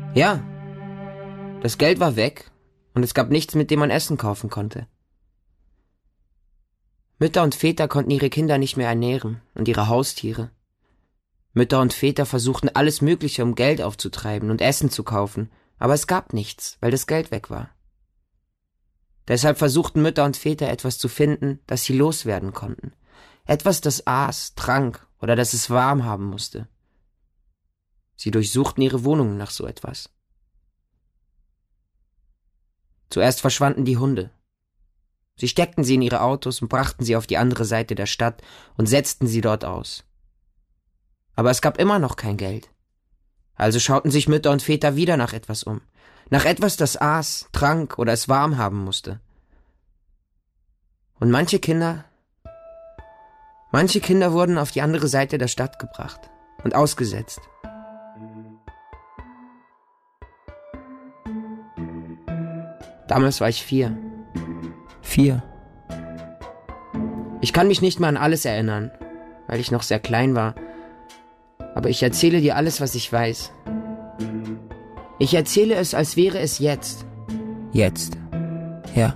Ja, das Geld war weg und es gab nichts, mit dem man Essen kaufen konnte. Mütter und Väter konnten ihre Kinder nicht mehr ernähren und ihre Haustiere. Mütter und Väter versuchten alles Mögliche, um Geld aufzutreiben und Essen zu kaufen, aber es gab nichts, weil das Geld weg war. Deshalb versuchten Mütter und Väter etwas zu finden, das sie loswerden konnten. Etwas, das aß, trank oder das es warm haben musste. Sie durchsuchten ihre Wohnungen nach so etwas. Zuerst verschwanden die Hunde. Sie steckten sie in ihre Autos und brachten sie auf die andere Seite der Stadt und setzten sie dort aus. Aber es gab immer noch kein Geld. Also schauten sich Mütter und Väter wieder nach etwas um. Nach etwas, das aß, trank oder es warm haben musste. Und manche Kinder wurden auf die andere Seite der Stadt gebracht und ausgesetzt. Damals war ich 4. 4. Ich kann mich nicht mehr an alles erinnern, weil ich noch sehr klein war. Aber ich erzähle dir alles, was ich weiß. Ich erzähle es, als wäre es jetzt. Jetzt. Ja.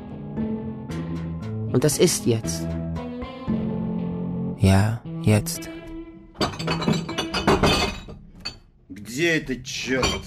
Und das ist jetzt. Ja, jetzt. Где это, черт?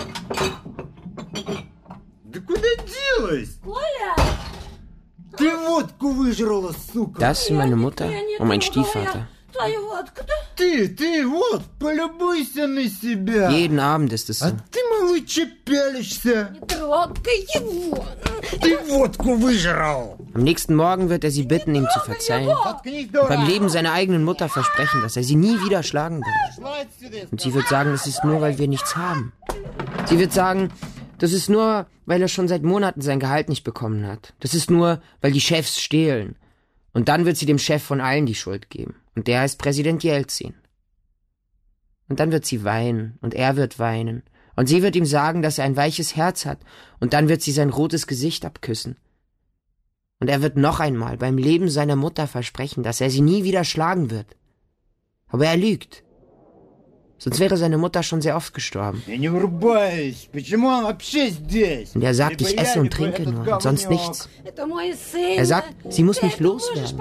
Да куда делась? Коля! Ты водку выжрала, сука! Das sind meine Mutter und mein Stiefvater. Ты, вот, полюбуйся на себя. Jeden Abend ist es so. А ты, малый, че пялишься? Не трогай его! Ты водку выжрал. Am nächsten Morgen wird er sie bitten, ihm zu verzeihen. Und beim Leben seiner eigenen Mutter versprechen, dass er sie nie wieder schlagen wird. Und sie wird sagen, das ist nur, weil wir nichts haben. Sie wird sagen, das ist nur, weil er schon seit Monaten sein Gehalt nicht bekommen hat. Das ist nur, weil die Chefs stehlen. Und dann wird sie dem Chef von allen die Schuld geben. Und der heißt Präsident Jelzin. Und dann wird sie weinen und er wird weinen. Und sie wird ihm sagen, dass er ein weiches Herz hat. Und dann wird sie sein rotes Gesicht abküssen. Und er wird noch einmal beim Leben seiner Mutter versprechen, dass er sie nie wieder schlagen wird. Aber er lügt. Sonst wäre seine Mutter schon sehr oft gestorben. Und er sagt, ich esse und trinke nur und sonst nichts. Er sagt, sie muss mich loswerden.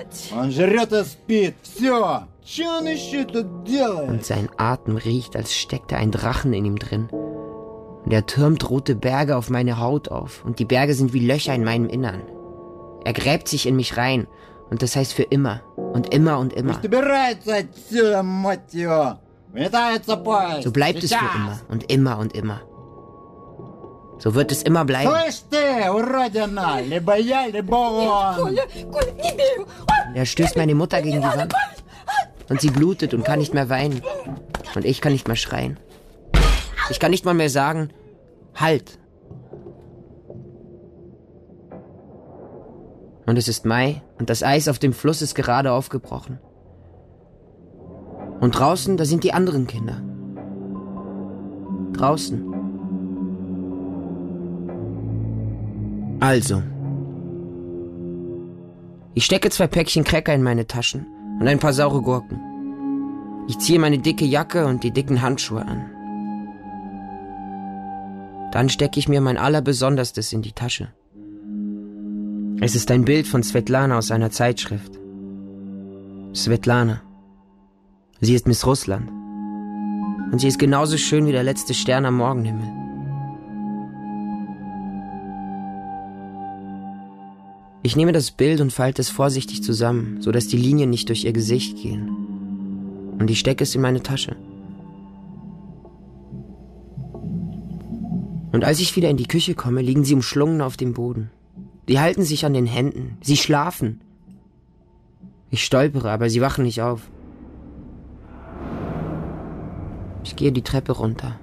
Und sein Atem riecht, als steckte ein Drachen in ihm drin. Und er türmt rote Berge auf meine Haut auf. Und die Berge sind wie Löcher in meinem Innern. Er gräbt sich in mich rein. Und das heißt für immer. Und immer und immer. So bleibt es für immer und immer und immer. So wird es immer bleiben. Er stößt meine Mutter gegen die Wand. Und sie blutet und kann nicht mehr weinen. Und ich kann nicht mehr schreien. Ich kann nicht mal mehr sagen, halt. Und es ist Mai und das Eis auf dem Fluss ist gerade aufgebrochen. Und draußen, da sind die anderen Kinder. Draußen. Also. Ich stecke 2 Päckchen Cracker in meine Taschen und ein paar saure Gurken. Ich ziehe meine dicke Jacke und die dicken Handschuhe an. Dann stecke ich mir mein Allerbesonderstes in die Tasche. Es ist ein Bild von Svetlana aus einer Zeitschrift. Svetlana. Sie ist Miss Russland. Und sie ist genauso schön wie der letzte Stern am Morgenhimmel. Ich nehme das Bild und falte es vorsichtig zusammen, sodass die Linien nicht durch ihr Gesicht gehen. Und ich stecke es in meine Tasche. Und als ich wieder in die Küche komme, liegen sie umschlungen auf dem Boden. Sie halten sich an den Händen. Sie schlafen. Ich stolpere, aber sie wachen nicht auf. Ich gehe die Treppe runter.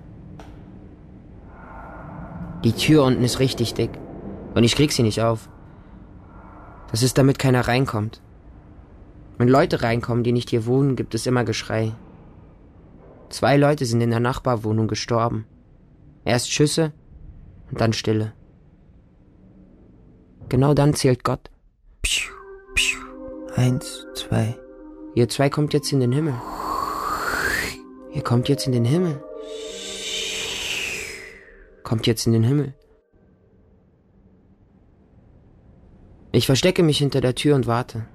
Die Tür unten ist richtig dick. Und ich krieg sie nicht auf. Das ist, damit keiner reinkommt. Wenn Leute reinkommen, die nicht hier wohnen, gibt es immer Geschrei. 2 Leute sind in der Nachbarwohnung gestorben. Erst Schüsse und dann Stille. Genau dann zählt Gott. 1, 2. Ihr 2 kommt jetzt in den Himmel. Ihr kommt jetzt in den Himmel. kommt jetzt in den Himmel. Ich verstecke mich hinter der Tür und warte.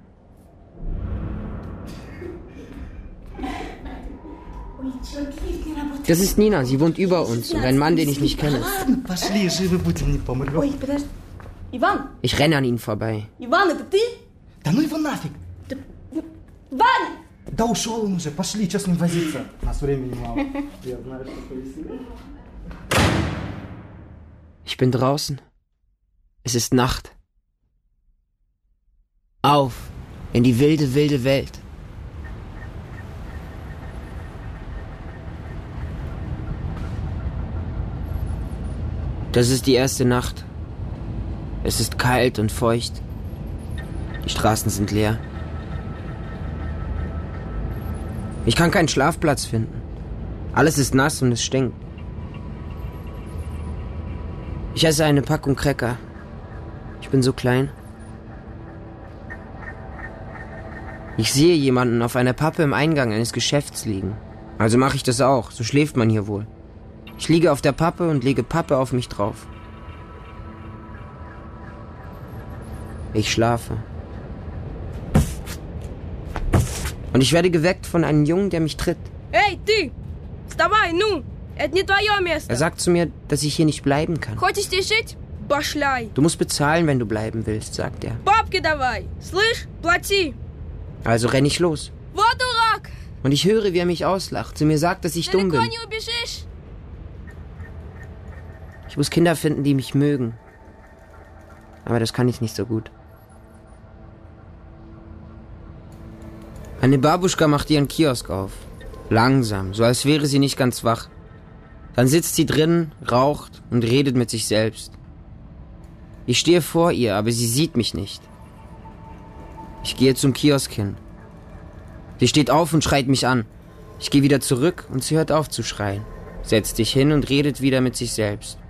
Das ist Nina, sie wohnt über uns und ein Mann, den ich nicht kenne. Пошли, живы будем, не помрем. Ой, подожди. Иван? Ich renne an ihnen vorbei. Иван, это ты? Да ну его нафиг! Ваня! Да ушел он уже, пошли, что с ним возиться? У нас времени мало. Я знаю, что повеселее. Ich bin draußen. Es ist Nacht. Auf in die wilde, wilde Welt. Das ist die erste Nacht. Es ist kalt und feucht. Die Straßen sind leer. Ich kann keinen Schlafplatz finden. Alles ist nass und es stinkt. Ich esse eine Packung Cracker. Ich bin so klein. Ich sehe jemanden auf einer Pappe im Eingang eines Geschäfts liegen. Also mache ich das auch, so schläft man hier wohl. Ich liege auf der Pappe und lege Pappe auf mich drauf. Ich schlafe. Und ich werde geweckt von einem Jungen, der mich tritt. Эй, ты! Вставай, ну! Это не твое место! Er sagt zu mir, dass ich hier nicht bleiben kann. Хочешь здесь жить? Башляй! Du musst bezahlen, wenn du bleiben willst, sagt er. Бабки давай! Слышь, плати! Also renne ich los. Вот дурак! Und ich höre, wie er mich auslacht, zu mir sagt, dass ich dumm Далеко bin. не убежишь! Ich muss Kinder finden, die mich mögen. Aber das kann ich nicht so gut. Eine Babuschka macht ihren Kiosk auf. Langsam, so als wäre sie nicht ganz wach. Dann sitzt sie drin, raucht und redet mit sich selbst. Ich stehe vor ihr, aber sie sieht mich nicht. Ich gehe zum Kiosk hin. Sie steht auf und schreit mich an. Ich gehe wieder zurück und sie hört auf zu schreien. Setzt sich hin und redet wieder mit sich selbst.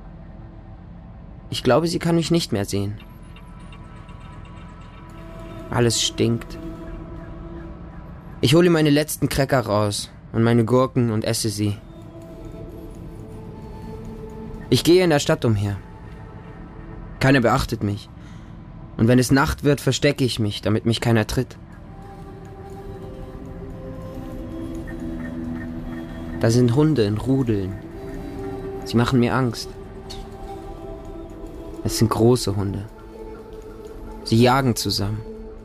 Ich glaube, sie kann mich nicht mehr sehen. Alles stinkt. Ich hole meine letzten Cracker raus und meine Gurken und esse sie. Ich gehe in der Stadt umher. Keiner beachtet mich. Und wenn es Nacht wird, verstecke ich mich, damit mich keiner tritt. Da sind Hunde in Rudeln. Sie machen mir Angst. Es sind große Hunde. Sie jagen zusammen.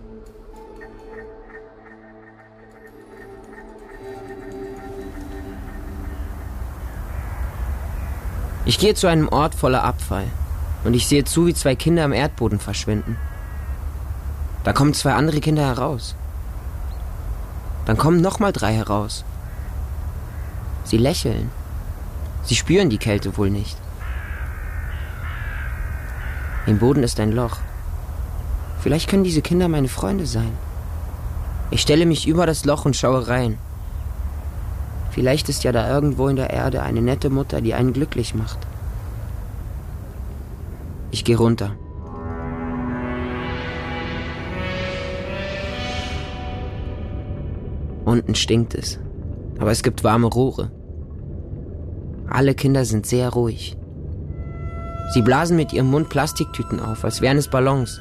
Ich gehe zu einem Ort voller Abfall und ich sehe zu, wie 2 Kinder am Erdboden verschwinden. Da kommen 2 andere Kinder heraus. Dann kommen nochmal 3 heraus. Sie lächeln. Sie spüren die Kälte wohl nicht. Im Boden ist ein Loch. Vielleicht können diese Kinder meine Freunde sein. Ich stelle mich über das Loch und schaue rein. Vielleicht ist ja da irgendwo in der Erde eine nette Mutter, die einen glücklich macht. Ich gehe runter. Unten stinkt es, aber es gibt warme Rohre. Alle Kinder sind sehr ruhig. Sie blasen mit ihrem Mund Plastiktüten auf, als wären es Ballons.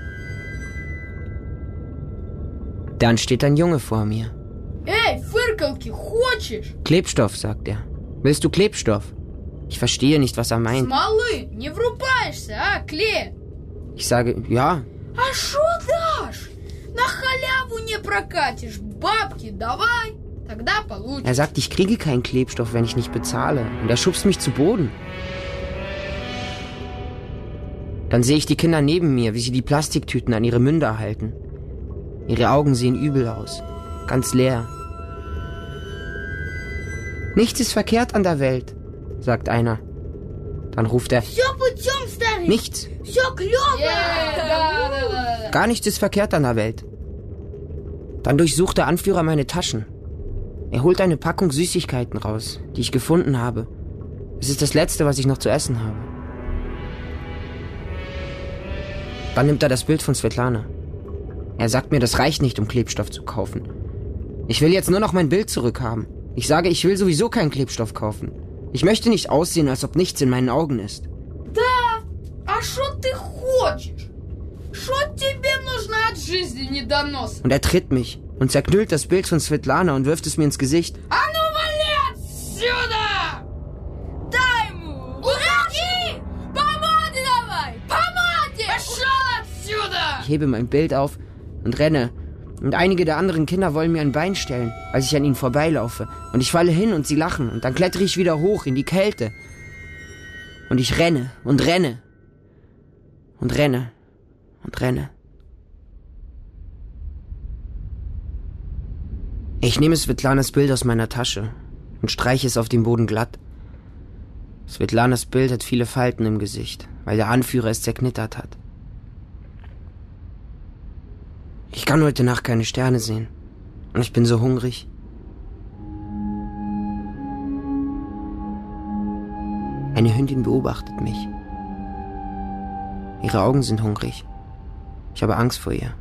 Dann steht ein Junge vor mir. Эй, фыркалки, хочешь? Klebstoff, sagt er. Willst du Klebstoff? Ich verstehe nicht, was er meint. Смолы, не врубаешься, а, Кле? Ich sage, ja. А шо дашь? На халяву не прокатишь. Бабки давай, тогда получишь. Er sagt, ich kriege keinen Klebstoff, wenn ich nicht bezahle. Und er schubst mich zu Boden. Dann sehe ich die Kinder neben mir, wie sie die Plastiktüten an ihre Münder halten. Ihre Augen sehen übel aus. Ganz leer. Nichts ist verkehrt an der Welt, sagt einer. Dann ruft er, Все путем, старый. nichts, Все клево. gar nichts ist verkehrt an der Welt. Dann durchsucht der Anführer meine Taschen. Er holt eine Packung Süßigkeiten raus, die ich gefunden habe. Es ist das Letzte, was ich noch zu essen habe. Dann nimmt er das Bild von Svetlana. Er sagt mir, das reicht nicht, um Klebstoff zu kaufen. Ich will jetzt nur noch mein Bild zurückhaben. Ich sage, ich will sowieso keinen Klebstoff kaufen. Ich möchte nicht aussehen, als ob nichts in meinen Augen ist. Да, а что ты хочешь? Что тебе нужно от жизни, недонос? Und er tritt mich und zerknüllt das Bild von Svetlana und wirft es mir ins Gesicht. А ну вали отсюда! Дай ему! Уходи! Помоги давай! Помоги! Пошел отсюда! Ich hebe mein Bild auf und renne. Und einige der anderen Kinder wollen mir ein Bein stellen, als ich an ihnen vorbeilaufe. Und ich falle hin und sie lachen. Und dann klettere ich wieder hoch in die Kälte. Und ich renne und renne. Und renne und renne. Ich nehme Svetlanas Bild aus meiner Tasche und streiche es auf den Boden glatt. Svetlanas Bild hat viele Falten im Gesicht, weil der Anführer es zerknittert hat. Ich kann heute Nacht keine Sterne sehen. Und ich bin so hungrig. Eine Hündin beobachtet mich. Ihre Augen sind hungrig. Ich habe Angst vor ihr.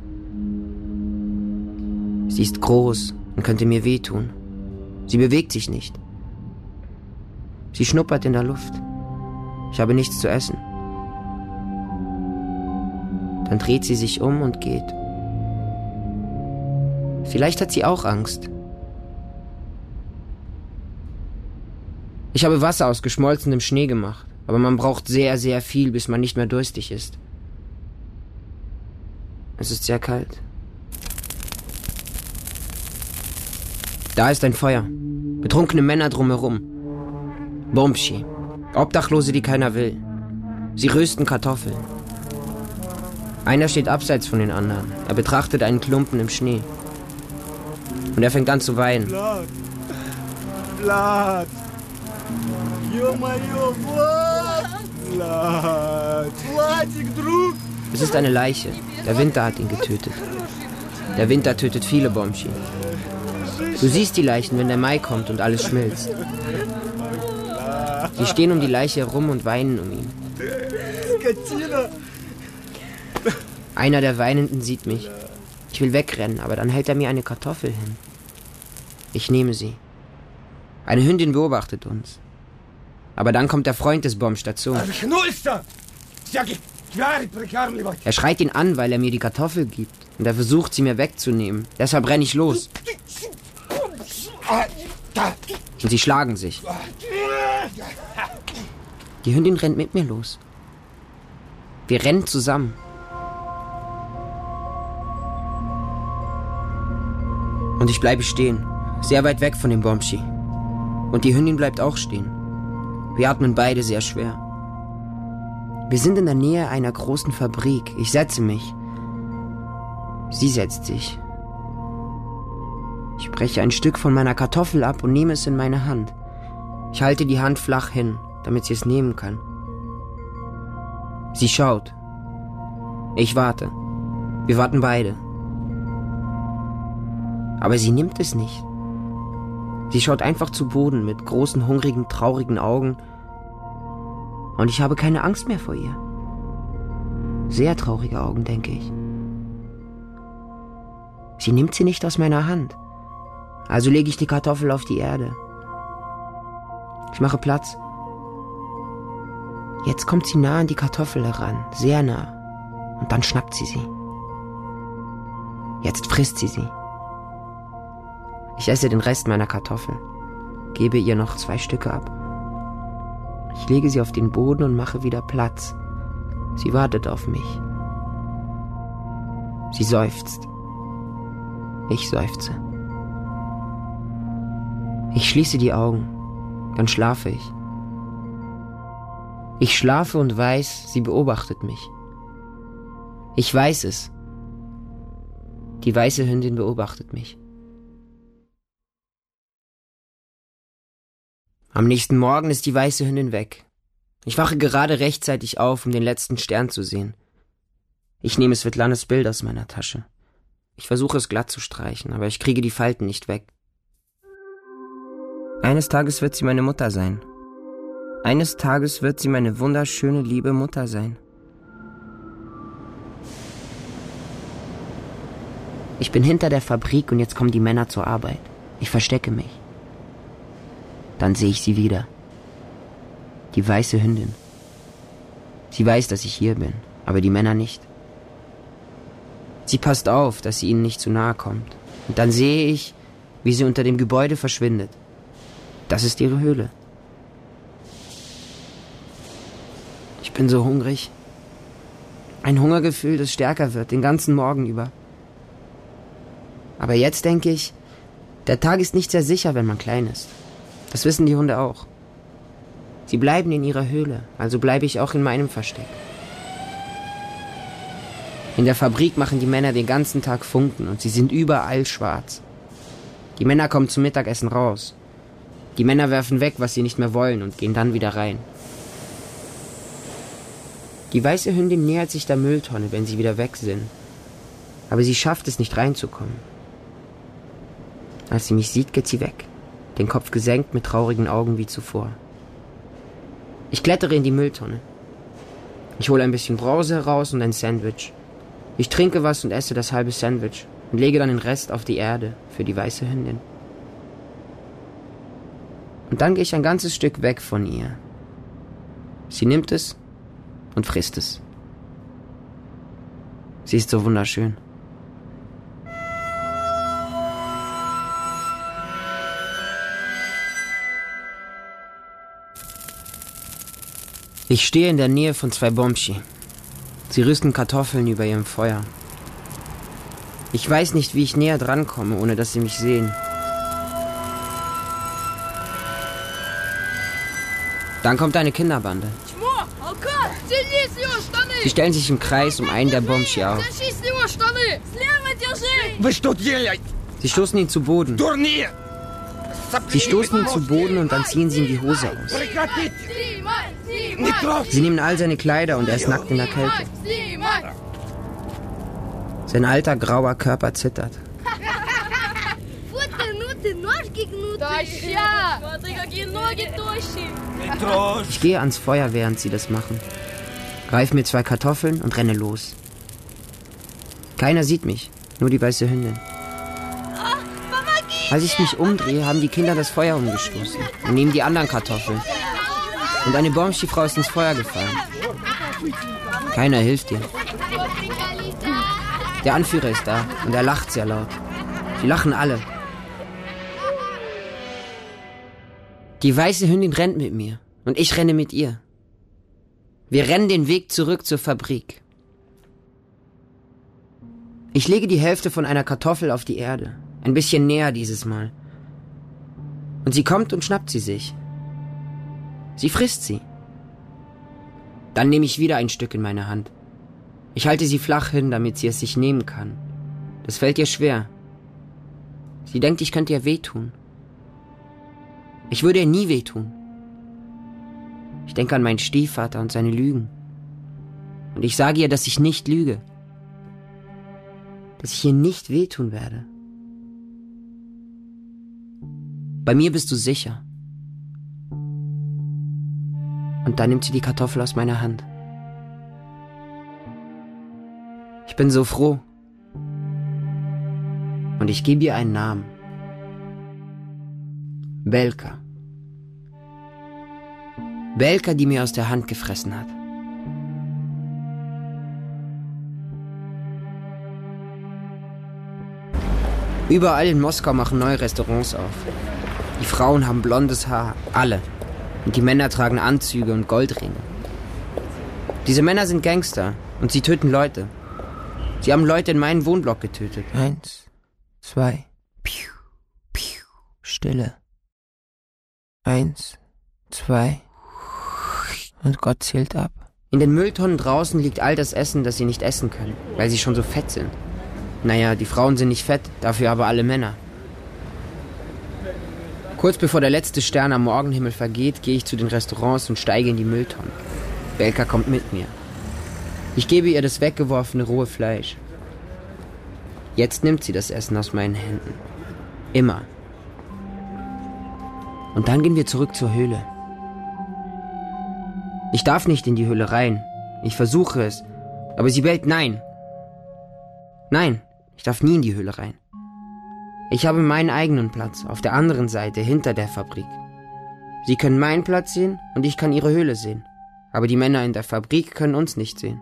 Sie ist groß und könnte mir wehtun. Sie bewegt sich nicht. Sie schnuppert in der Luft. Ich habe nichts zu essen. Dann dreht sie sich um und geht. Vielleicht hat sie auch Angst. Ich habe Wasser aus geschmolzenem Schnee gemacht, aber man braucht sehr, sehr viel, bis man nicht mehr durstig ist. Es ist sehr kalt. Da ist ein Feuer. Betrunkene Männer drumherum. Bombschi. Obdachlose, die keiner will. Sie rösten Kartoffeln. Einer steht abseits von den anderen. Er betrachtet einen Klumpen im Schnee. Und er fängt an zu weinen. Vlad! Ё-моё, Vlad! Vlad! Vladик, Druck! Es ist eine Leiche. Der Winter hat ihn getötet. Der Winter tötet viele Bombschi. Du siehst die Leichen, wenn der Mai kommt und alles schmilzt. Sie stehen um die Leiche herum und weinen um ihn. Einer der Weinenden sieht mich. Ich will wegrennen, aber dann hält er mir eine Kartoffel hin. Ich nehme sie. Eine Hündin beobachtet uns. Aber dann kommt der Freund des Bomsch dazu. Er schreit ihn an, weil er mir die Kartoffel gibt. Und er versucht, sie mir wegzunehmen. Deshalb renne ich los. Und sie schlagen sich. Die Hündin rennt mit mir los. Wir rennen zusammen. Und ich bleibe stehen, sehr weit weg von dem Bombschi. Und die Hündin bleibt auch stehen. Wir atmen beide sehr schwer. Wir sind in der Nähe einer großen Fabrik. Ich setze mich. Sie setzt sich. Ich breche ein Stück von meiner Kartoffel ab und nehme es in meine Hand. Ich halte die Hand flach hin, damit sie es nehmen kann. Sie schaut. Ich warte. Wir warten beide. Aber sie nimmt es nicht. Sie schaut einfach zu Boden mit großen, hungrigen, traurigen Augen. Und ich habe keine Angst mehr vor ihr. Sehr traurige Augen, denke ich. Sie nimmt sie nicht aus meiner Hand. Also lege ich die Kartoffel auf die Erde. Ich mache Platz. Jetzt kommt sie nah an die Kartoffel heran, sehr nah. Und dann schnappt sie sie. Jetzt frisst sie sie. Ich esse den Rest meiner Kartoffel, gebe ihr noch 2 Stücke ab. Ich lege sie auf den Boden und mache wieder Platz. Sie wartet auf mich. Sie seufzt. Ich seufze. Ich schließe die Augen, dann schlafe ich. Ich schlafe und weiß, sie beobachtet mich. Ich weiß es. Die weiße Hündin beobachtet mich. Am nächsten Morgen ist die weiße Hündin weg. Ich wache gerade rechtzeitig auf, um den letzten Stern zu sehen. Ich nehme Svetlanas Bild aus meiner Tasche. Ich versuche es glatt zu streichen, aber ich kriege die Falten nicht weg. Eines Tages wird sie meine Mutter sein. Eines Tages wird sie meine wunderschöne, liebe Mutter sein. Ich bin hinter der Fabrik und jetzt kommen die Männer zur Arbeit. Ich verstecke mich. Dann sehe ich sie wieder. Die weiße Hündin. Sie weiß, dass ich hier bin, aber die Männer nicht. Sie passt auf, dass sie ihnen nicht zu nahe kommt. Und dann sehe ich, wie sie unter dem Gebäude verschwindet. Das ist ihre Höhle. Ich bin so hungrig. Ein Hungergefühl, das stärker wird, den ganzen Morgen über. Aber jetzt denke ich, der Tag ist nicht sehr sicher, wenn man klein ist. Das wissen die Hunde auch. Sie bleiben in ihrer Höhle, also bleibe ich auch in meinem Versteck. In der Fabrik machen die Männer den ganzen Tag Funken und sie sind überall schwarz. Die Männer kommen zum Mittagessen raus. Die Männer werfen weg, was sie nicht mehr wollen und gehen dann wieder rein. Die weiße Hündin nähert sich der Mülltonne, wenn sie wieder weg sind. Aber sie schafft es nicht reinzukommen. Als sie mich sieht, geht sie weg, den Kopf gesenkt mit traurigen Augen wie zuvor. Ich klettere in die Mülltonne. Ich hole ein bisschen Brause heraus und ein Sandwich. Ich trinke was und esse das halbe Sandwich und lege dann den Rest auf die Erde für die weiße Hündin. Und dann gehe ich ein ganzes Stück weg von ihr. Sie nimmt es und frisst es. Sie ist so wunderschön. Ich stehe in der Nähe von 2 Bomschi. Sie rüsten Kartoffeln über ihrem Feuer. Ich weiß nicht, wie ich näher drankomme, ohne dass sie mich sehen. Dann kommt eine Kinderbande. Sie stellen sich im Kreis um einen der Bomschi auf. Sie stoßen ihn zu Boden. Sie stoßen ihn zu Boden und dann ziehen sie ihm die Hose aus. Sie nehmen all seine Kleider und er ist nackt in der Kälte. Sein alter, grauer Körper zittert. Ich gehe ans Feuer, während sie das machen. Greife mir 2 Kartoffeln und renne los. Keiner sieht mich, nur die weiße Hündin. Als ich mich umdrehe, haben die Kinder das Feuer umgestoßen und nehmen die anderen Kartoffeln. Und eine Bomschi-Frau ist ins Feuer gefallen. Keiner hilft ihr. Der Anführer ist da und er lacht sehr laut. Sie lachen alle. Die weiße Hündin rennt mit mir und ich renne mit ihr. Wir rennen den Weg zurück zur Fabrik. Ich lege die Hälfte von einer Kartoffel auf die Erde. Ein bisschen näher dieses Mal. Und sie kommt und schnappt sie sich. Sie frisst sie. Dann nehme ich wieder ein Stück in meine Hand. Ich halte sie flach hin, damit sie es sich nehmen kann. Das fällt ihr schwer. Sie denkt, ich könnte ihr wehtun. Ich würde ihr nie wehtun. Ich denke an meinen Stiefvater und seine Lügen. Und ich sage ihr, dass ich nicht lüge. Dass ich ihr nicht wehtun werde. Bei mir bist du sicher. Und dann nimmt sie die Kartoffel aus meiner Hand. Ich bin so froh. Und ich gebe ihr einen Namen. Belka. Belka, die mir aus der Hand gefressen hat. Überall in Moskau machen neue Restaurants auf. Die Frauen haben blondes Haar, alle. Und die Männer tragen Anzüge und Goldringe. Diese Männer sind Gangster und sie töten Leute. Sie haben Leute in meinen Wohnblock getötet. 1, 2, piu, piu, Stille. 1, 2, und Gott zählt ab. In den Mülltonnen draußen liegt all das Essen, das sie nicht essen können, weil sie schon so fett sind. Naja, die Frauen sind nicht fett, dafür aber alle Männer. Kurz bevor der letzte Stern am Morgenhimmel vergeht, gehe ich zu den Restaurants und steige in die Mülltonnen. Belka kommt mit mir. Ich gebe ihr das weggeworfene rohe Fleisch. Jetzt nimmt sie das Essen aus meinen Händen. Immer. Und dann gehen wir zurück zur Höhle. Ich darf nicht in die Höhle rein. Ich versuche es. Aber sie bellt nein. Nein, ich darf nie in die Höhle rein. Ich habe meinen eigenen Platz, auf der anderen Seite, hinter der Fabrik. Sie können meinen Platz sehen und ich kann ihre Höhle sehen. Aber die Männer in der Fabrik können uns nicht sehen.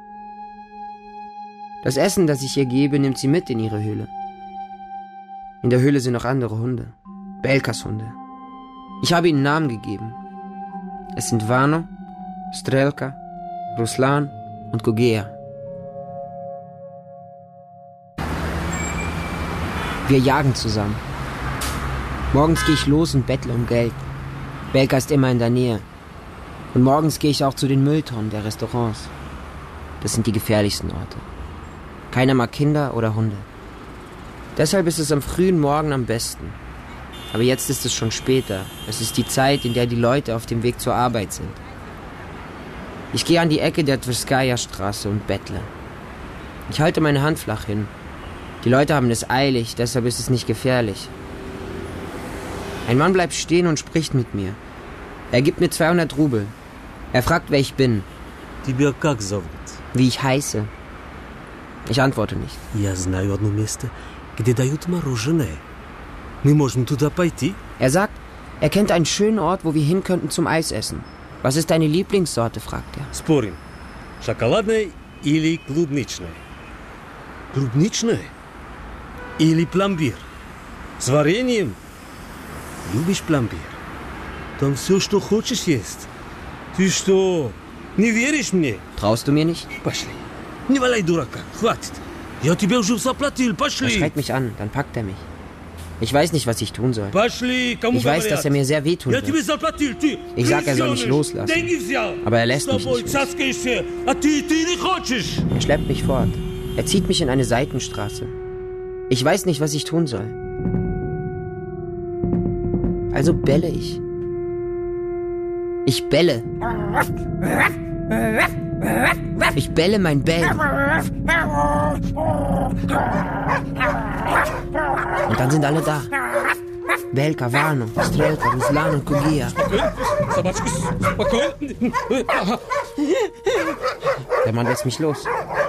Das Essen, das ich ihr gebe, nimmt sie mit in ihre Höhle. In der Höhle sind noch andere Hunde. Belkas Hunde. Ich habe ihnen Namen gegeben. Es sind Vano, Strelka, Ruslan und Gogea. Wir jagen zusammen. Morgens gehe ich los und bettle um Geld. Belka ist immer in der Nähe. Und morgens gehe ich auch zu den Mülltonnen der Restaurants. Das sind die gefährlichsten Orte. Keiner mag Kinder oder Hunde. Deshalb ist es am frühen Morgen am besten. Aber jetzt ist es schon später. Es ist die Zeit, in der die Leute auf dem Weg zur Arbeit sind. Ich gehe an die Ecke der Tverskaya-Straße und bettle. Ich halte meine Hand flach hin. Die Leute haben es eilig, deshalb ist es nicht gefährlich. Ein Mann bleibt stehen und spricht mit mir. Er gibt mir 200 Rubel. Er fragt, wer ich bin. Тебя как зовут? Wie ich heiße. Ich antworte nicht. Я знаю одно место, где дают мороженое. Мы можем туда пойти? Er sagt, er kennt einen schönen Ort, wo wir hin könnten zum Eis essen. Was ist deine Lieblingssorte, fragt er. Спорим. Шоколадное или клубничное? Клубничное? Или пломбир? С вареньем? Любишь пломбир? Там все, что хочешь, есть. Ты что, не веришь мне? Traust du mir nicht? Пошли. Не валяй дурака. Хватит. Я тебе уже заплатил. Er Пошли. schreit mich an, dann packt er mich. Ich weiß nicht, was ich tun soll. Пошли. Кому Ich weiß, говорят? dass er mir sehr wehtun Я тебе wird. заплатил. Ты Ich sag, er soll mich присёнешь. loslassen. Деньги взял. Aber er lässt С mich тобой nicht los. цаскаешься, а ты не хочешь. Er schleppt mich fort. Er zieht mich in eine Seitenstraße. Ich weiß nicht, was ich tun soll. Also belle ich. Ich belle. Ich belle mein Bellen. Und dann sind alle da. Belka, Vano, Strelka, Ruslan und Gogea. Собачка, спокойно. Der Mann lässt mich los.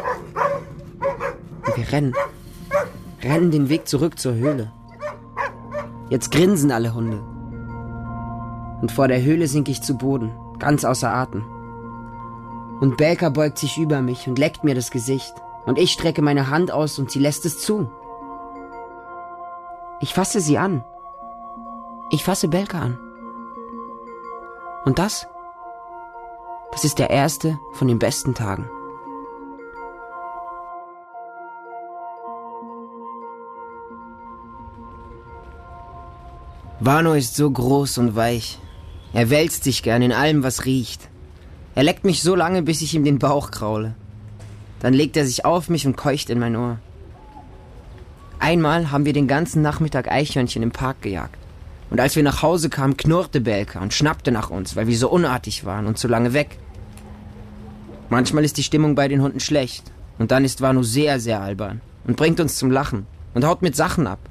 Und wir rennen. Rennen den Weg zurück zur Höhle. Jetzt grinsen alle Hunde. Und vor der Höhle sinke ich zu Boden, ganz außer Atem. Und Belka beugt sich über mich und leckt mir das Gesicht. Und ich strecke meine Hand aus und sie lässt es zu. Ich fasse sie an. Ich fasse Belka an. Und das ist der erste von den besten Tagen. Vano ist so groß und weich. Er wälzt sich gern in allem, was riecht. Er leckt mich so lange, bis ich ihm den Bauch kraule. Dann legt er sich auf mich und keucht in mein Ohr. Einmal haben wir den ganzen Nachmittag Eichhörnchen im Park gejagt. Und als wir nach Hause kamen, knurrte Belka und schnappte nach uns, weil wir so unartig waren und zu lange weg. Manchmal ist die Stimmung bei den Hunden schlecht. Und dann ist Vano sehr, sehr albern und bringt uns zum Lachen und haut mit Sachen ab.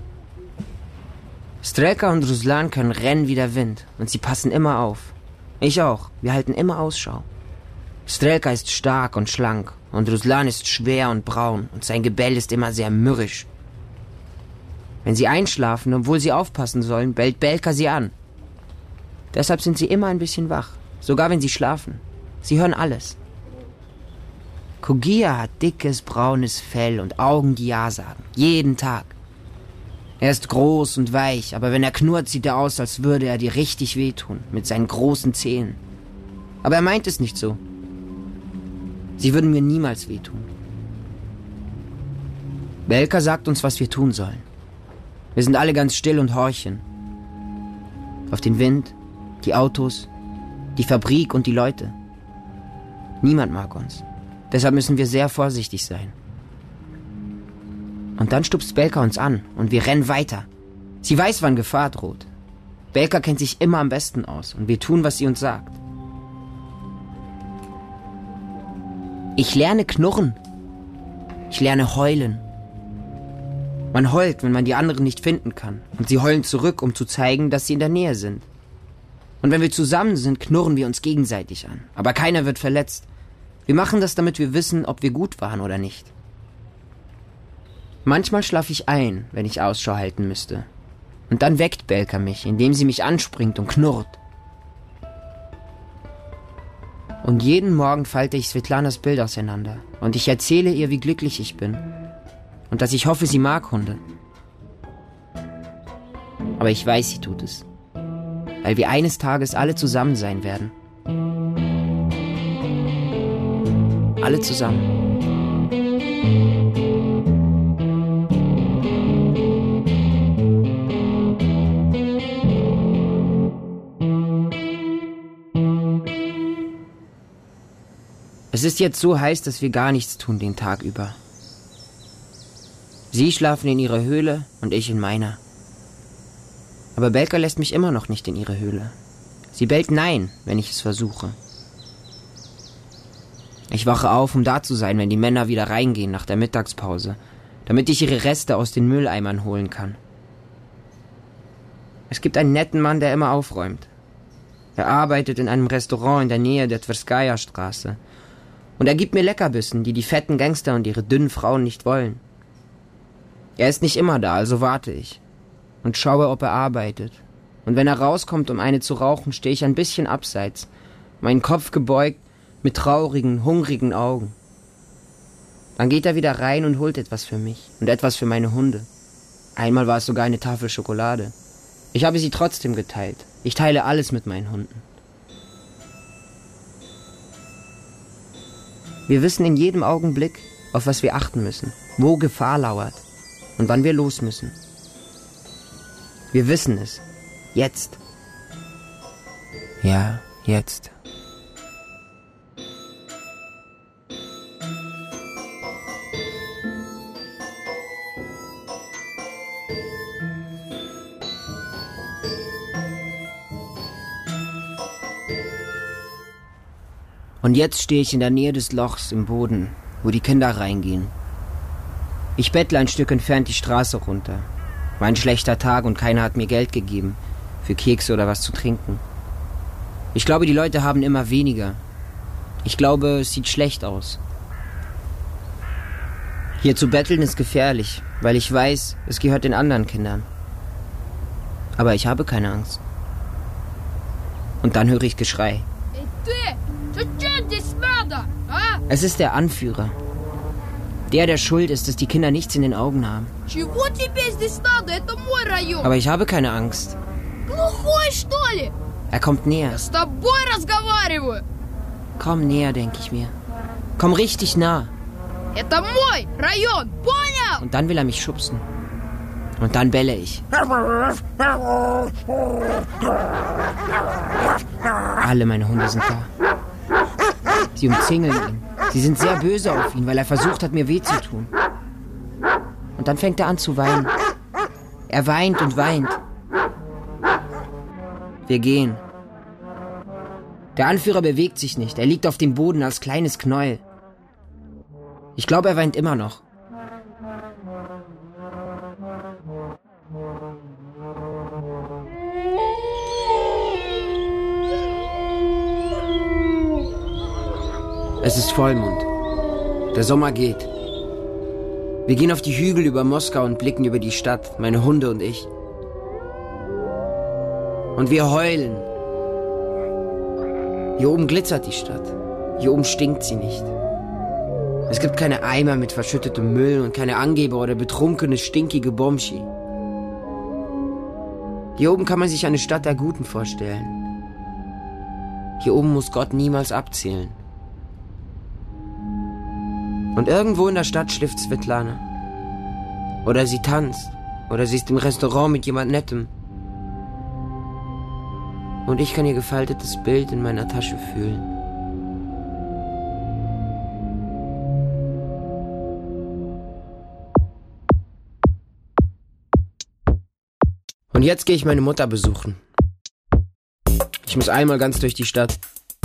Strelka und Ruslan können rennen wie der Wind und sie passen immer auf. Ich auch. Wir halten immer Ausschau. Strelka ist stark und schlank und Ruslan ist schwer und braun und sein Gebell ist immer sehr mürrisch. Wenn sie einschlafen, obwohl sie aufpassen sollen, bellt Belka sie an. Deshalb sind sie immer ein bisschen wach, sogar wenn sie schlafen. Sie hören alles. Gogea hat dickes, braunes Fell und Augen, die Ja sagen. Jeden Tag. Er ist groß und weich, aber wenn er knurrt, sieht er aus, als würde er dir richtig wehtun, mit seinen großen Zähnen. Aber er meint es nicht so. Sie würden mir niemals wehtun. Belka sagt uns, was wir tun sollen. Wir sind alle ganz still und horchen. Auf den Wind, die Autos, die Fabrik und die Leute. Niemand mag uns. Deshalb müssen wir sehr vorsichtig sein. Und dann stupst Belka uns an und wir rennen weiter. Sie weiß, wann Gefahr droht. Belka kennt sich immer am besten aus und wir tun, was sie uns sagt. Ich lerne knurren. Ich lerne heulen. Man heult, wenn man die anderen nicht finden kann. Und sie heulen zurück, um zu zeigen, dass sie in der Nähe sind. Und wenn wir zusammen sind, knurren wir uns gegenseitig an. Aber keiner wird verletzt. Wir machen das, damit wir wissen, ob wir gut waren oder nicht. Manchmal schlafe ich ein, wenn ich Ausschau halten müsste. Und dann weckt Belka mich, indem sie mich anspringt und knurrt. Und jeden Morgen falte ich Svetlanas Bild auseinander. Und ich erzähle ihr, wie glücklich ich bin. Und dass ich hoffe, sie mag Hunde. Aber ich weiß, sie tut es. Weil wir eines Tages alle zusammen sein werden. Alle zusammen. Es ist jetzt so heiß, dass wir gar nichts tun den Tag über. Sie schlafen in ihrer Höhle und ich in meiner. Aber Belka lässt mich immer noch nicht in ihre Höhle. Sie bellt Nein, wenn ich es versuche. Ich wache auf, um da zu sein, wenn die Männer wieder reingehen nach der Mittagspause, damit ich ihre Reste aus den Mülleimern holen kann. Es gibt einen netten Mann, der immer aufräumt. Er arbeitet in einem Restaurant in der Nähe der Tverskaya-Straße. Und er gibt mir Leckerbissen, die die fetten Gangster und ihre dünnen Frauen nicht wollen. Er ist nicht immer da, also warte ich. Und schaue, ob er arbeitet. Und wenn er rauskommt, um eine zu rauchen, stehe ich ein bisschen abseits, meinen Kopf gebeugt, mit traurigen, hungrigen Augen. Dann geht er wieder rein und holt etwas für mich und etwas für meine Hunde. Einmal war es sogar eine Tafel Schokolade. Ich habe sie trotzdem geteilt. Ich teile alles mit meinen Hunden. Wir wissen in jedem Augenblick, auf was wir achten müssen, wo Gefahr lauert und wann wir los müssen. Wir wissen es. Jetzt. Ja, jetzt. Und jetzt stehe ich in der Nähe des Lochs im Boden, wo die Kinder reingehen. Ich bettle ein Stück entfernt die Straße runter. War ein schlechter Tag und keiner hat mir Geld gegeben, für Kekse oder was zu trinken. Ich glaube, die Leute haben immer weniger. Ich glaube, es sieht schlecht aus. Hier zu betteln ist gefährlich, weil ich weiß, es gehört den anderen Kindern. Aber ich habe keine Angst. Und dann höre ich Geschrei. Es ist der Anführer. Der schuld ist, dass die Kinder nichts in den Augen haben. Aber ich habe keine Angst. Er kommt näher. Komm näher, denke ich mir. Komm richtig nah. Und dann will er mich schubsen. Und dann belle ich. Alle meine Hunde sind da. Sie umzingeln ihn. Sie sind sehr böse auf ihn, weil er versucht hat, mir weh zu tun. Und dann fängt er an zu weinen. Er weint und weint. Wir gehen. Der Anführer bewegt sich nicht. Er liegt auf dem Boden als kleines Knäuel. Ich glaube, er weint immer noch. Es ist Vollmond. Der Sommer geht. Wir gehen auf die Hügel über Moskau und blicken über die Stadt, meine Hunde und ich. Und wir heulen. Hier oben glitzert die Stadt. Hier oben stinkt sie nicht. Es gibt keine Eimer mit verschüttetem Müll und keine Angeber oder betrunkene, stinkige Bomschi. Hier oben kann man sich eine Stadt der Guten vorstellen. Hier oben muss Gott niemals abzählen. Und irgendwo in der Stadt schläft Svetlana. Oder sie tanzt. Oder sie ist im Restaurant mit jemand Nettem. Und ich kann ihr gefaltetes Bild in meiner Tasche fühlen. Und jetzt gehe ich meine Mutter besuchen. Ich muss einmal ganz durch die Stadt.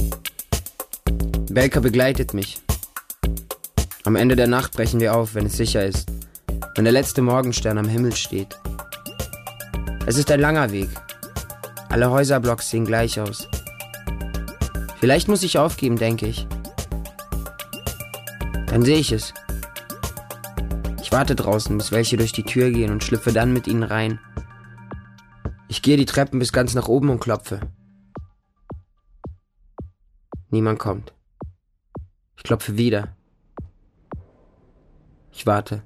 Belka begleitet mich. Am Ende der Nacht brechen wir auf, wenn es sicher ist. Wenn der letzte Morgenstern am Himmel steht. Es ist ein langer Weg. Alle Häuserblocks sehen gleich aus. Vielleicht muss ich aufgeben, denke ich. Dann sehe ich es. Ich warte draußen, bis welche durch die Tür gehen und schlüpfe dann mit ihnen rein. Ich gehe die Treppen bis ganz nach oben und klopfe. Niemand kommt. Ich klopfe wieder. Ich warte.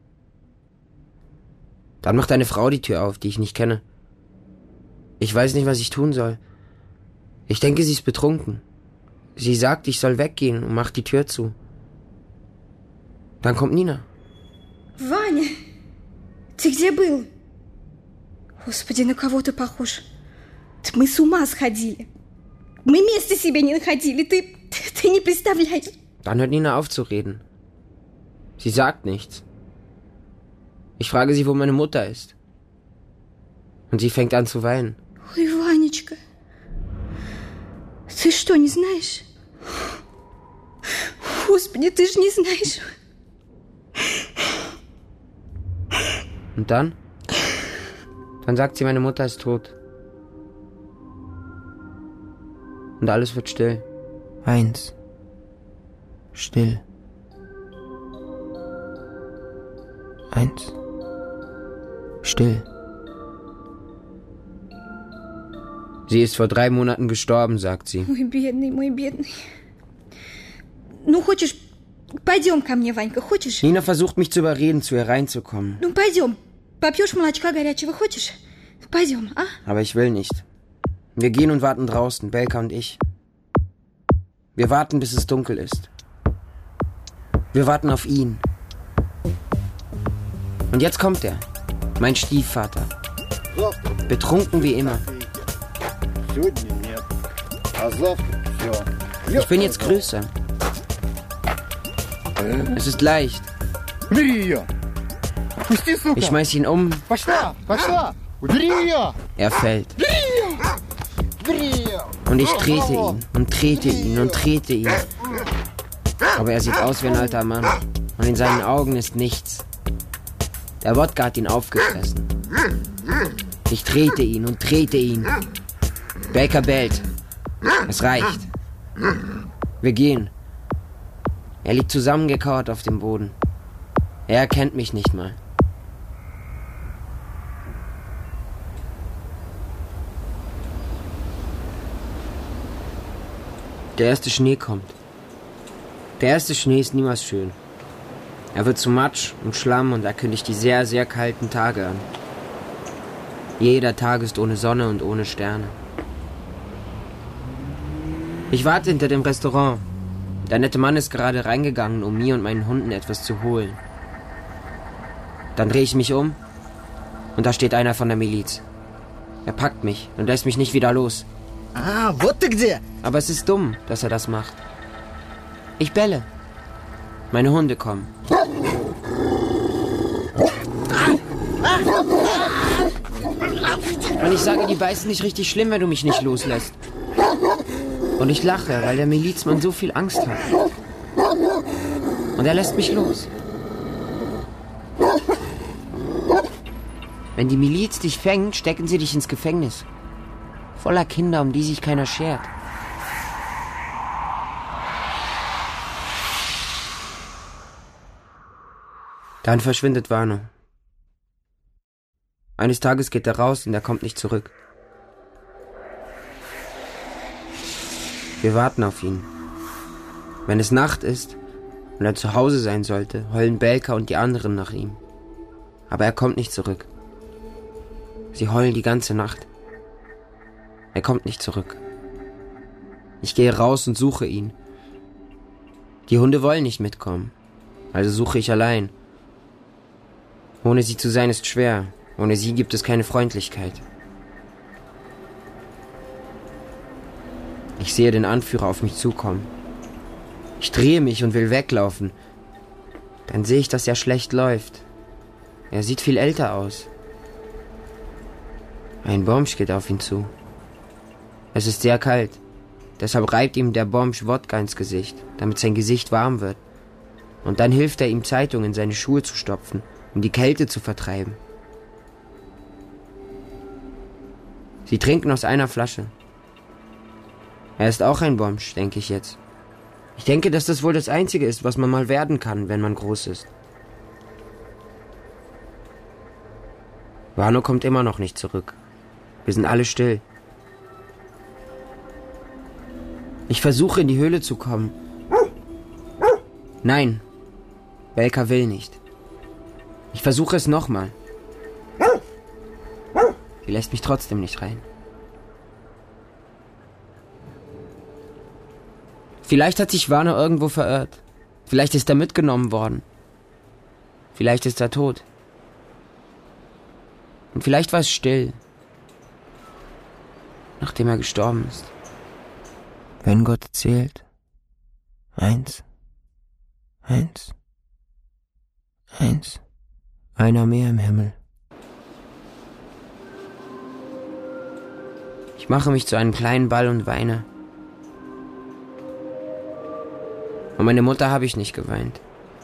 Dann macht eine Frau die Tür auf, die ich nicht kenne. Ich weiß nicht, was ich tun soll. Ich denke, sie ist betrunken. Sie sagt, ich soll weggehen und macht die Tür zu. Dann kommt Nina. Ваня, ты где был? Господи, на кого ты похож? Мы с ума сходили. Мы места себе не находили. Ты не представляешь. Dann hört Nina auf zu reden. Sie sagt nichts. Ich frage sie, wo meine Mutter ist. Und sie fängt an zu weinen. Ой, Ванечка, ты что, не знаешь? Господи, ты ж не знаешь. Und dann? Dann sagt sie, meine Mutter ist tot. Und alles wird still. 1. Still. 1. Still. Sie ist vor 3 Monaten gestorben, sagt sie. Мой бедный, мой бедный. Ну, хочешь, пойдем ко мне, Ванька, хочешь? Nina versucht mich zu überreden, zu ihr reinzukommen. Ну, пойдем. Попьешь молочка горячего, хочешь? Пойдем, а? Aber ich will nicht. Wir gehen und warten draußen, Belka und ich. Wir warten, bis es dunkel ist. Wir warten auf ihn. Und jetzt kommt er, mein Stiefvater. Betrunken wie immer. Ich bin jetzt größer. Es ist leicht. Ich schmeiß ihn um. Er fällt. Und ich trete ihn und trete ihn und trete ihn. Aber er sieht aus wie ein alter Mann. Und in seinen Augen ist nichts. Der Wodka hat ihn aufgefressen. Ich trete ihn und trete ihn. Baker bellt. Es reicht. Wir gehen. Er liegt zusammengekauert auf dem Boden. Er erkennt mich nicht mal. Der erste Schnee kommt. Der erste Schnee ist niemals schön. Er wird zu Matsch und Schlamm und er kündigt die sehr, sehr kalten Tage an. Jeder Tag ist ohne Sonne und ohne Sterne. Ich warte hinter dem Restaurant. Der nette Mann ist gerade reingegangen, um mir und meinen Hunden etwas zu holen. Dann drehe ich mich um und da steht einer von der Miliz. Er packt mich und lässt mich nicht wieder los. Ah, вот ты где! Aber es ist dumm, dass er das macht. Ich belle. Meine Hunde kommen. Und ich sage, die beißen nicht richtig schlimm, wenn du mich nicht loslässt. Und ich lache, weil der Milizmann so viel Angst hat. Und er lässt mich los. Wenn die Miliz dich fängt, stecken sie dich ins Gefängnis. Voller Kinder, um die sich keiner schert. Dann verschwindet Vano. Eines Tages geht er raus und er kommt nicht zurück. Wir warten auf ihn. Wenn es Nacht ist und er zu Hause sein sollte, heulen Belka und die anderen nach ihm. Aber er kommt nicht zurück. Sie heulen die ganze Nacht. Er kommt nicht zurück. Ich gehe raus und suche ihn. Die Hunde wollen nicht mitkommen, also suche ich allein. Ohne sie zu sein ist schwer. Ohne sie gibt es keine Freundlichkeit. Ich sehe den Anführer auf mich zukommen. Ich drehe mich und will weglaufen. Dann sehe ich, dass er schlecht läuft. Er sieht viel älter aus. Ein Bomsch geht auf ihn zu. Es ist sehr kalt. Deshalb reibt ihm der Bomsch Wodka ins Gesicht, damit sein Gesicht warm wird. Und dann hilft er ihm, Zeitungen in seine Schuhe zu stopfen, um die Kälte zu vertreiben. Sie trinken aus einer Flasche. Er ist auch ein Bomsch, denke ich jetzt. Ich denke, dass das wohl das Einzige ist, was man mal werden kann, wenn man groß ist. Vano kommt immer noch nicht zurück. Wir sind alle still. Ich versuche, in die Höhle zu kommen. Nein, Belka will nicht. Ich versuche es nochmal. Sie lässt mich trotzdem nicht rein. Vielleicht hat sich Vano irgendwo verirrt. Vielleicht ist er mitgenommen worden. Vielleicht ist er tot. Und vielleicht war es still, nachdem er gestorben ist. Wenn Gott zählt. 1, 1, 1. Einer mehr im Himmel. Ich mache mich zu einem kleinen Ball und weine. Um meine Mutter habe ich nicht geweint.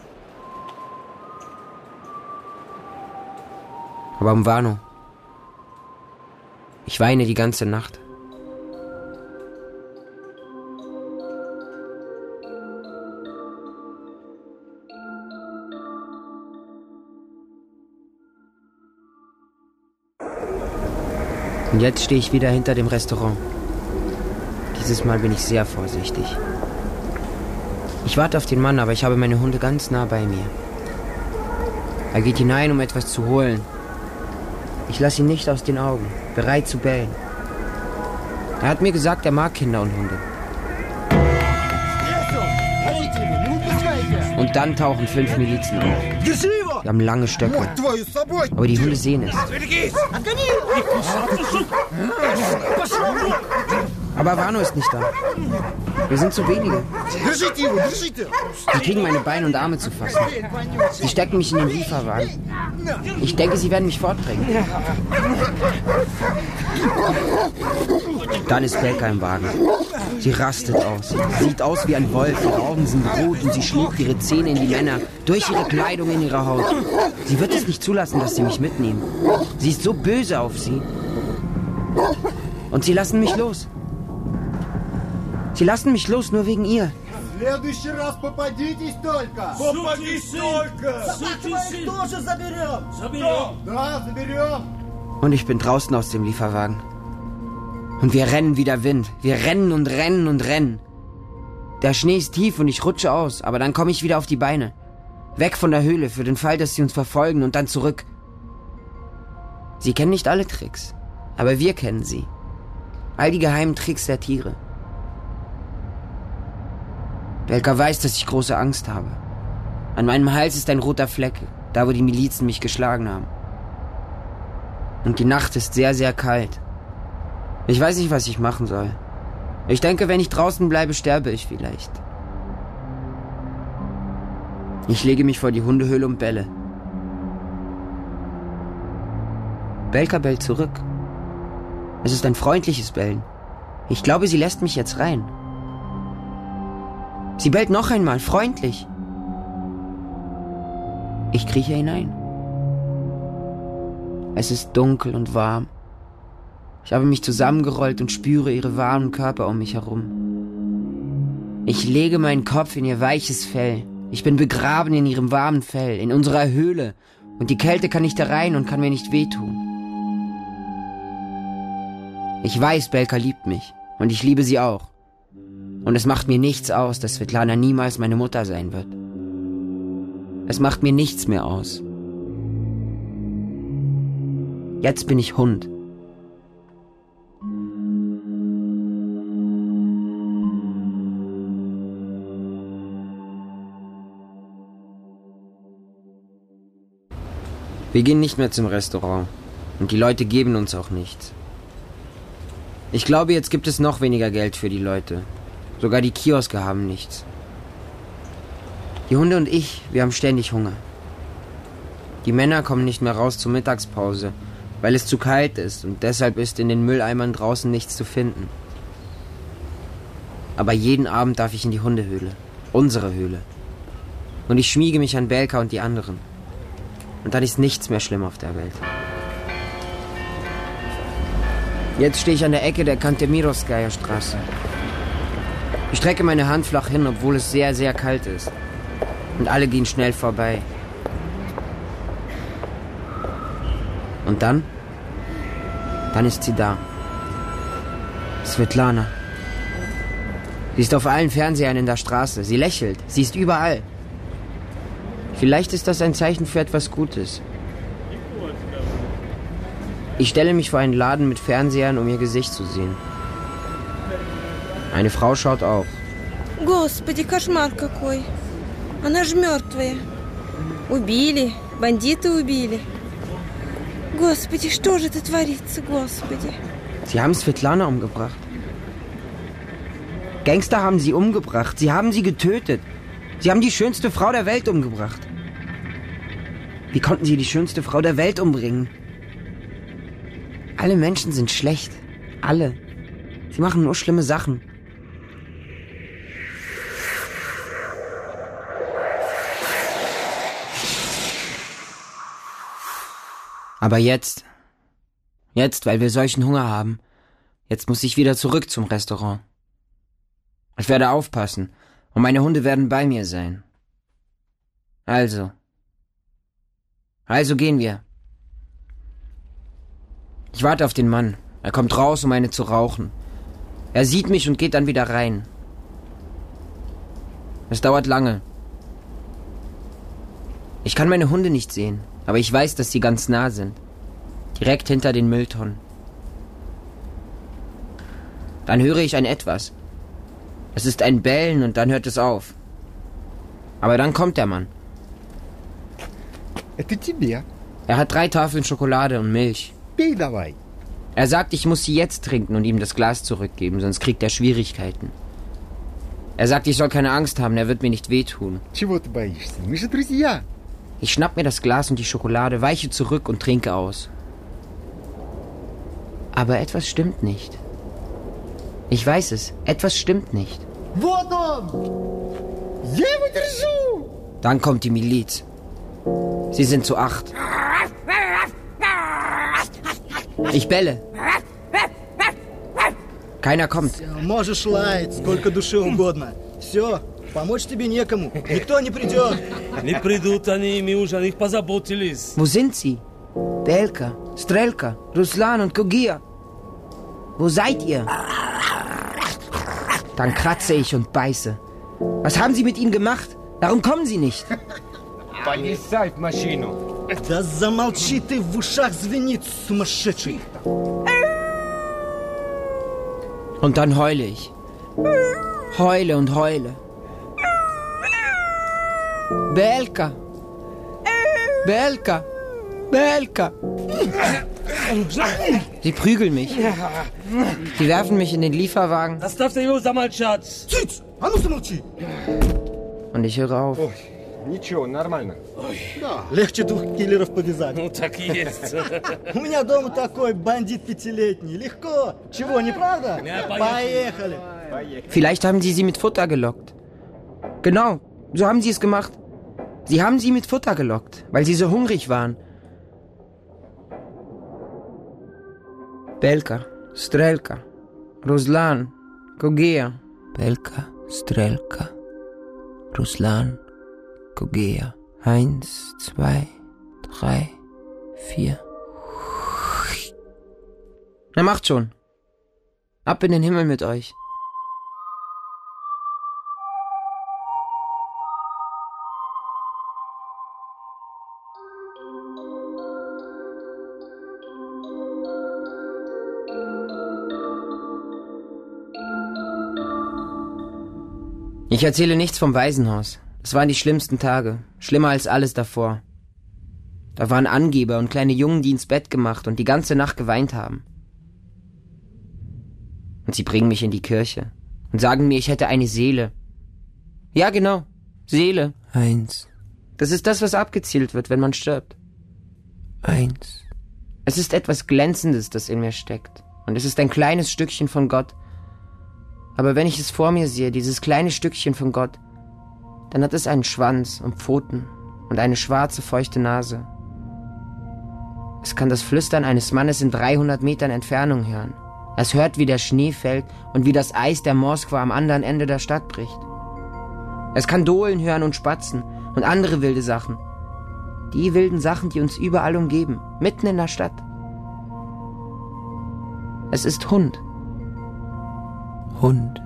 Aber um Vano. Ich weine die ganze Nacht. Und jetzt stehe ich wieder hinter dem Restaurant. Dieses Mal bin ich sehr vorsichtig. Ich warte auf den Mann, aber ich habe meine Hunde ganz nah bei mir. Er geht hinein, um etwas zu holen. Ich lasse ihn nicht aus den Augen, bereit zu bellen. Er hat mir gesagt, er mag Kinder und Hunde. Und dann tauchen 5 Milizen auf. Sie haben lange Stöcke. Aber die Hunde sehen es. Aber Vano ist nicht da. Wir sind zu wenige. Sie kriegen meine Beine und Arme zu fassen. Sie stecken mich in den Lieferwagen. Ich denke, sie werden mich fortbringen. Dann ist Belka im Wagen. Sie rastet aus. Sie sieht aus wie ein Wolf. Ihre Augen sind rot und sie schlägt ihre Zähne in die Männer, durch ihre Kleidung in ihre Haut. Sie wird es nicht zulassen, dass sie mich mitnehmen. Sie ist so böse auf sie. Und sie lassen mich los. Sie lassen mich los, nur wegen ihr. Und ich bin draußen aus dem Lieferwagen. Und wir rennen wie der Wind. Wir rennen und rennen und rennen. Der Schnee ist tief und ich rutsche aus, aber dann komme ich wieder auf die Beine. Weg von der Höhle, für den Fall, dass sie uns verfolgen und dann zurück. Sie kennen nicht alle Tricks, aber wir kennen sie. All die geheimen Tricks der Tiere. Belka weiß, dass ich große Angst habe. An meinem Hals ist ein roter Fleck, da wo die Milizen mich geschlagen haben. Und die Nacht ist sehr, sehr kalt. Ich weiß nicht, was ich machen soll. Ich denke, wenn ich draußen bleibe, sterbe ich vielleicht. Ich lege mich vor die Hundehöhle und belle. Belka bellt zurück. Es ist ein freundliches Bellen. Ich glaube, sie lässt mich jetzt rein. Sie bellt noch einmal, freundlich. Ich krieche hinein. Es ist dunkel und warm. Ich habe mich zusammengerollt und spüre ihre warmen Körper um mich herum. Ich lege meinen Kopf in ihr weiches Fell. Ich bin begraben in ihrem warmen Fell, in unserer Höhle. Und die Kälte kann nicht herein und kann mir nicht wehtun. Ich weiß, Belka liebt mich. Und ich liebe sie auch. Und es macht mir nichts aus, dass Svetlana niemals meine Mutter sein wird. Es macht mir nichts mehr aus. Jetzt bin ich Hund. Wir gehen nicht mehr zum Restaurant. Und die Leute geben uns auch nichts. Ich glaube, jetzt gibt es noch weniger Geld für die Leute. Sogar die Kioske haben nichts. Die Hunde und ich, wir haben ständig Hunger. Die Männer kommen nicht mehr raus zur Mittagspause, weil es zu kalt ist und deshalb ist in den Mülleimern draußen nichts zu finden. Aber jeden Abend darf ich in die Hundehöhle. Unsere Höhle. Und ich schmiege mich an Belka und die anderen. Und dann ist nichts mehr schlimm auf der Welt. Jetzt stehe ich an der Ecke der Kantemirovskaya Straße. Ich strecke meine Hand flach hin, obwohl es sehr, sehr kalt ist. Und alle gehen schnell vorbei. Und dann Dann ist sie da. Svetlana. Sie ist auf allen Fernsehern in der Straße. Sie lächelt. Sie ist überall. Vielleicht ist das ein Zeichen für etwas Gutes. Ich stelle mich vor einen Laden mit Fernsehern, um ihr Gesicht zu sehen. Eine Frau schaut auf. Господи, кошмар какой. Она же мертвая. Убили, бандиты убили. Господи, что же это творится, Господи? Sie haben Svetlana umgebracht. Gangster haben sie umgebracht. Sie haben sie getötet. Sie haben die schönste Frau der Welt umgebracht. Wie konnten sie die schönste Frau der Welt umbringen? Alle Menschen sind schlecht. Alle. Sie machen nur schlimme Sachen. Aber jetzt, weil wir solchen Hunger haben, jetzt muss ich wieder zurück zum Restaurant. Ich werde aufpassen und meine Hunde werden bei mir sein. Also gehen wir. Ich warte auf den Mann. Er kommt raus, um eine zu rauchen. Er sieht mich und geht dann wieder rein. Es dauert lange. Ich kann meine Hunde nicht sehen, aber ich weiß, dass sie ganz nah sind. Direkt hinter den Mülltonnen. Dann höre ich ein Etwas. Es ist ein Bellen und dann hört es auf. Aber dann kommt der Mann. Er hat 3 Tafeln Schokolade und Milch. Er sagt, ich muss sie jetzt trinken und ihm das Glas zurückgeben, sonst kriegt er Schwierigkeiten. Er sagt, ich soll keine Angst haben, er wird mir nicht wehtun. Ich schnapp mir das Glas und die Schokolade, weiche zurück und trinke aus. Aber etwas stimmt nicht. Ich weiß es, etwas stimmt nicht. Dann kommt die Miliz. Sie sind zu 8. Ich belle. Keiner kommt. Можешь лаять, сколько души угодно. Все, помочь тебе некому. Никто не придет. Не придут они, мы уже о них позаботились. Wo sind sie? Belka, Strelka, Ruslan und Kogia. Wo seid ihr? Dann kratze ich und beiße. Was haben sie mit ihnen gemacht? Warum kommen sie nicht? Полисай в машину. Да замолчи ты, в ушах звенит, сумасшедший. Und dann heule ich. Heule und heule. Belka! Belka! Belka! Sie prügeln mich. Sie werfen mich in den Lieferwagen. Оставьте его, замолчать. Цыц! А ну замолчи! Und ich höre auf. Ничего, нормально. Легче 2 киллеров повязать. Ну так и есть. У меня дома такой бандит 5-летний. Легко. Чего, не правда? Поехали. Vielleicht haben sie mit Futter gelockt. Genau, so haben sie es gemacht. Sie haben sie mit Futter gelockt, weil sie so hungrig waren. Belka, Strelka, Ruslan, Kogia. Belka, Strelka, Ruslan, Kogia. 1, 2, 3, 4. Na, macht schon. Ab in den Himmel mit euch. Ich erzähle nichts vom Waisenhaus. Es waren die schlimmsten Tage. Schlimmer als alles davor. Da waren Angeber und kleine Jungen, die ins Bett gemacht und die ganze Nacht geweint haben. Und sie bringen mich in die Kirche und sagen mir, ich hätte eine Seele. Ja, genau. Seele. 1. Das ist das, was abgezielt wird, wenn man stirbt. 1. Es ist etwas Glänzendes, das in mir steckt. Und es ist ein kleines Stückchen von Gott. Aber wenn ich es vor mir sehe, dieses kleine Stückchen von Gott, dann hat es einen Schwanz und Pfoten und eine schwarze, feuchte Nase. Es kann das Flüstern eines Mannes in 300 Metern Entfernung hören. Es hört, wie der Schnee fällt und wie das Eis der Moskwa am anderen Ende der Stadt bricht. Es kann Dohlen hören und Spatzen und andere wilde Sachen. Die wilden Sachen, die uns überall umgeben, mitten in der Stadt. Es ist Hund. Hund.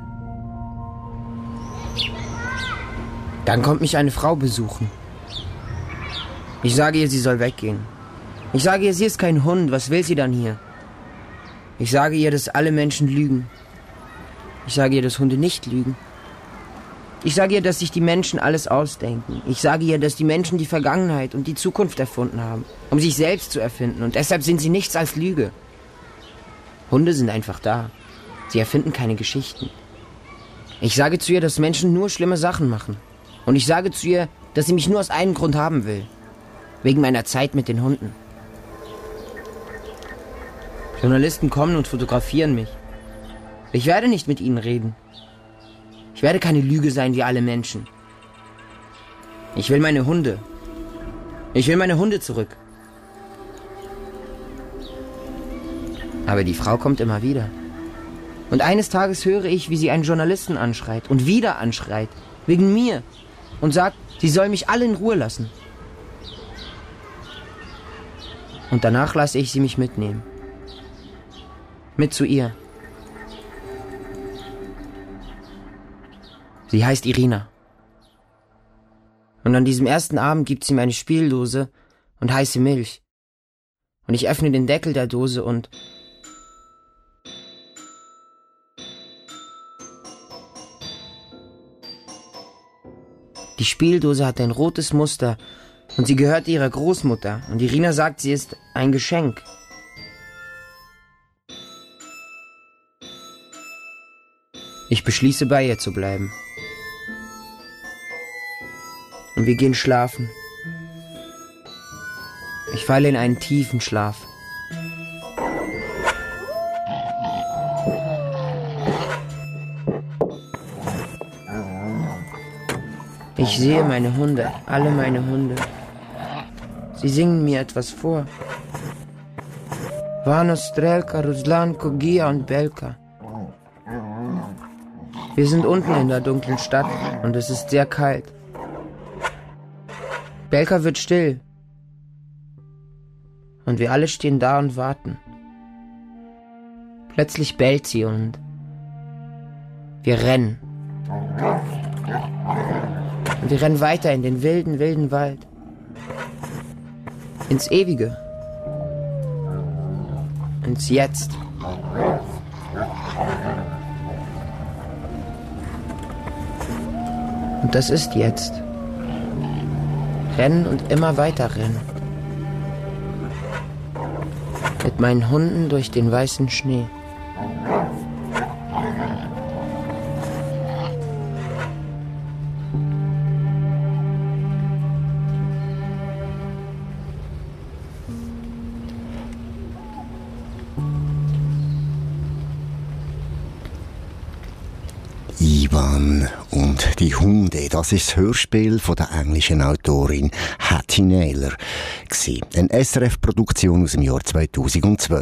Dann kommt mich eine Frau besuchen. Ich sage ihr, sie soll weggehen. Ich sage ihr, sie ist kein Hund. Was will sie dann hier? Ich sage ihr, dass alle Menschen lügen. Ich sage ihr, dass Hunde nicht lügen. Ich sage ihr, dass sich die Menschen alles ausdenken. Ich sage ihr, dass die Menschen die Vergangenheit und die Zukunft erfunden haben, um sich selbst zu erfinden. Und deshalb sind sie nichts als Lüge. Hunde sind einfach da. Sie erfinden keine Geschichten. Ich sage zu ihr, dass Menschen nur schlimme Sachen machen. Und ich sage zu ihr, dass sie mich nur aus einem Grund haben will. Wegen meiner Zeit mit den Hunden. Journalisten kommen und fotografieren mich. Ich werde nicht mit ihnen reden. Ich werde keine Lüge sein wie alle Menschen. Ich will meine Hunde. Ich will meine Hunde zurück. Aber die Frau kommt immer wieder. Und eines Tages höre ich, wie sie einen Journalisten anschreit und wieder anschreit. Wegen mir. Und sagt, sie soll mich alle in Ruhe lassen. Und danach lasse ich sie mich mitnehmen. Mit zu ihr. Sie heißt Irina. Und an diesem ersten Abend gibt sie mir eine Spieldose und heiße Milch. Und ich öffne den Deckel der Dose und... Die Spieldose hat ein rotes Muster und sie gehört ihrer Großmutter. Und Irina sagt, sie ist ein Geschenk. Ich beschließe, bei ihr zu bleiben. Und wir gehen schlafen. Ich falle in einen tiefen Schlaf. Ich sehe meine Hunde, alle meine Hunde. Sie singen mir etwas vor. Vano, Strelka, Ruslanko, Gia und Belka. Wir sind unten in der dunklen Stadt und es ist sehr kalt. Belka wird still. Und wir alle stehen da und warten. Plötzlich bellt sie und wir rennen. Und wir rennen weiter in den wilden, wilden Wald. Ins Ewige. Ins Jetzt. Und das ist jetzt. Rennen und immer weiter rennen. Mit meinen Hunden durch den weißen Schnee. Ivan und die Hunde, das ist das Hörspiel von der englischen Autorin Hattie Naylor. Eine SRF-Produktion aus dem Jahr 2012.